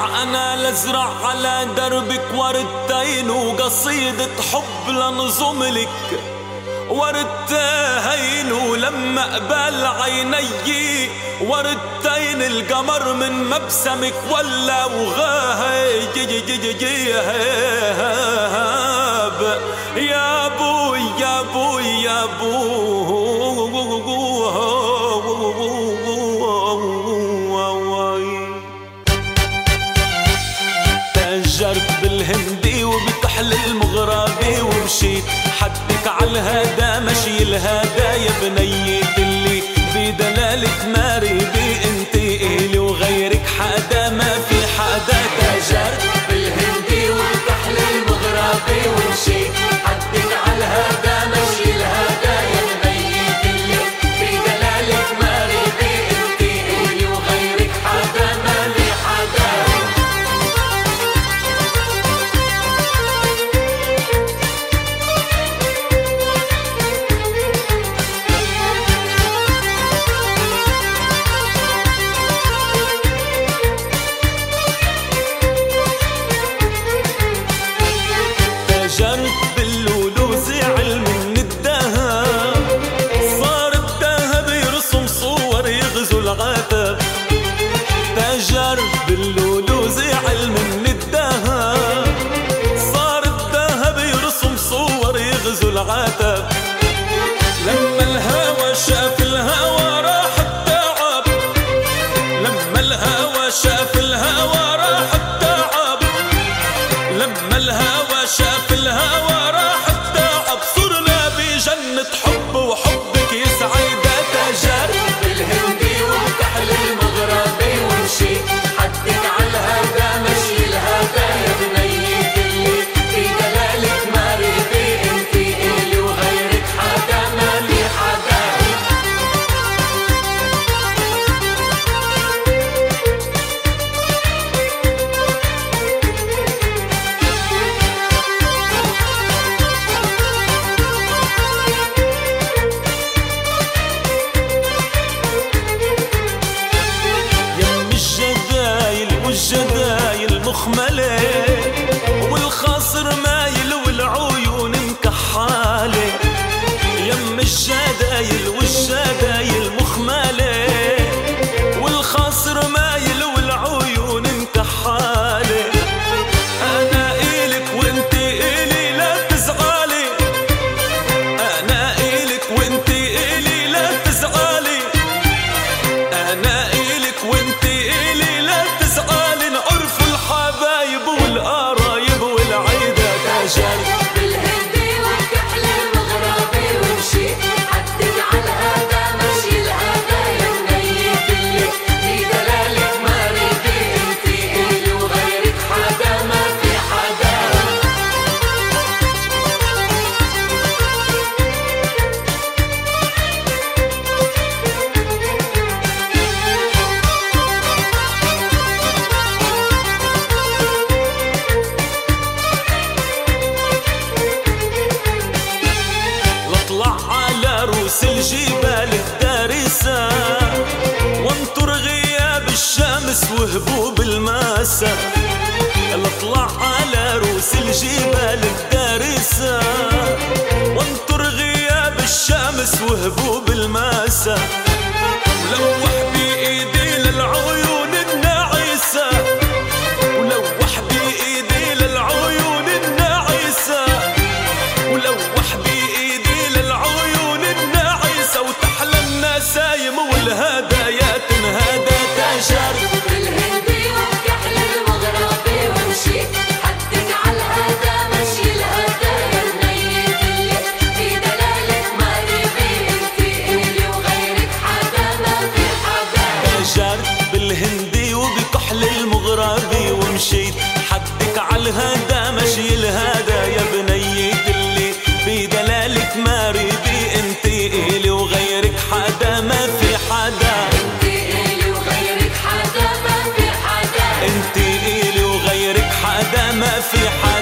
ارجع انا لازرع على دربك وردتين وقصيدة حب لنظم لك وردتين، ولما قبل عيني وردتين القمر من مبسمك ولا وغاهب يا بوي يا بوي يا بوي. تاجرت بالهندي وبكحل المغربي ومشيت حدك عالهدا مشي الهدا يا بنية اللي بدلالك ماربي انتي إلي وغيرك حدا ما في حدا. تاجرت بالهندي وبكحل المغربي ومشيت حدك عالهدا مشي الهدا يا بنية اللي بدلالك ماربي انتي إلي وغيرك حدا ما في حدا. تاجرت باللولو زعل من الدهب صار الدهب يرسم صور يغزو العتب. تاجرت باللولو زعل من الدهب صار الدهب يرسم صور يغزو العتب. لما الهوى شاف الهوى راح التعب، لما الهوى شاف الهوى راح التعب، لما الهوى شاف الهوى راح التعب. صرنا بجنة حب وحبك يسعد. تاجرت بالهندي وبكحل المغربي ومشيت حدك عالهدا مشي الهدا يا بنية اللي في دلالك ماربي انتي إلي وغيرك حدا ما في حدا. يم الجدايل والجدايل مخملة والخاصر مايل والعيون مكحالة. يم الجدايل والجدايل مخملة والخاصر مايل والعيون مكحالة. أنا إلك وانت إلي لا تزعلي، أنا إلك وانت إلي لا تزعلي، أنا إلك وانت إلي لا تزعلي. نعرف الحبايب والقرايب والعيدة. تاجرت بالهندي وبكحل المغربي ومشيت حدك عالهدا مشي الهدا يا بنية اللي في دلالك ماربي انتي إلي وغيرك حدا ما في حدا. لطلع على روس الجبال الدارسة وانطر غياب الشمس وهبوب الماسة. لطلع على روس الجبال الدارسة وانطر غياب الشمس وهبوب الماسة. ولوح بإيدي للعيون الناعسة، ولوح بإيدي للعيون الناعسة، ولوح بإيدي للعيون الناعسة. وتحلى النسايم والهدايا تنهدى. تاجرت بالهندي وبكحل المغربي ومشيت حدك عالهدا مشي الهدا يا بنية اللي في دلالك ماربي انتي إلي وغيرك حدا ما في حدا. تاجرت بالهندي وبكحل المغربي ومشيت حدك عالهدا مشي الهدا يا بنية اللي بدلالك ماربي انتي إلي وغيرك حدا ما في حدا. انتي إلي وغيرك حدا ما في حدا. انتي إلي وغيرك حدا ما في حدا.